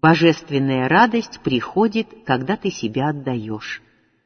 Божественная радость приходит, когда ты себя отдаешь.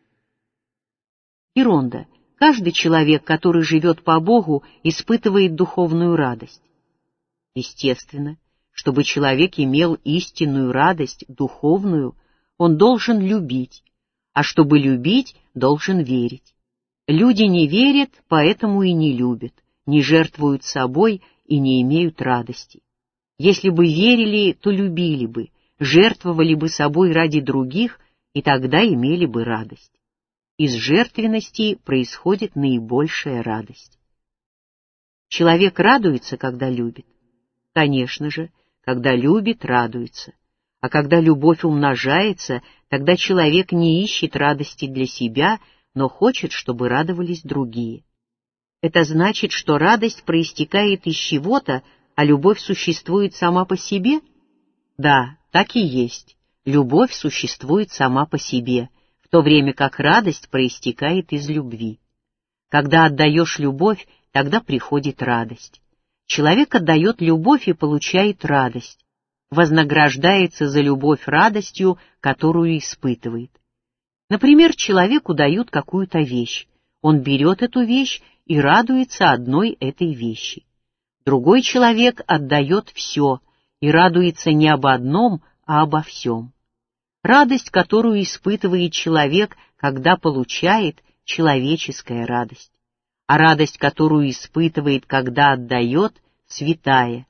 Иронда. Каждый человек, который живет по Богу, испытывает духовную радость. Естественно, чтобы человек имел истинную радость, духовную, он должен любить, а чтобы любить, должен верить. Люди не верят, поэтому и не любят, не жертвуют собой и не имеют радости. Если бы верили, то любили бы, жертвовали бы собой ради других, и тогда имели бы радость. Из жертвенности происходит наибольшая радость. Человек радуется, когда любит. Конечно же, когда любит, радуется. А когда любовь умножается, тогда человек не ищет радости для себя, но хочет, чтобы радовались другие. Это значит, что радость проистекает из чего-то, а любовь существует сама по себе? Да, так и есть. Любовь существует сама по себе, в то время как радость проистекает из любви. Когда отдаешь любовь, тогда приходит радость. Человек отдает любовь и получает радость, вознаграждается за любовь радостью, которую испытывает. Например, человеку дают какую-то вещь, он берет эту вещь и радуется одной этой вещи. Другой человек отдает все и радуется не об одном, а обо всем. Радость, которую испытывает человек, когда получает, человеческая радость. А радость, которую испытывает, когда отдает, святая,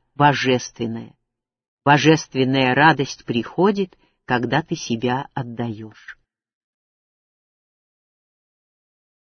божественная. Божественная радость приходит, когда ты себя отдаешь.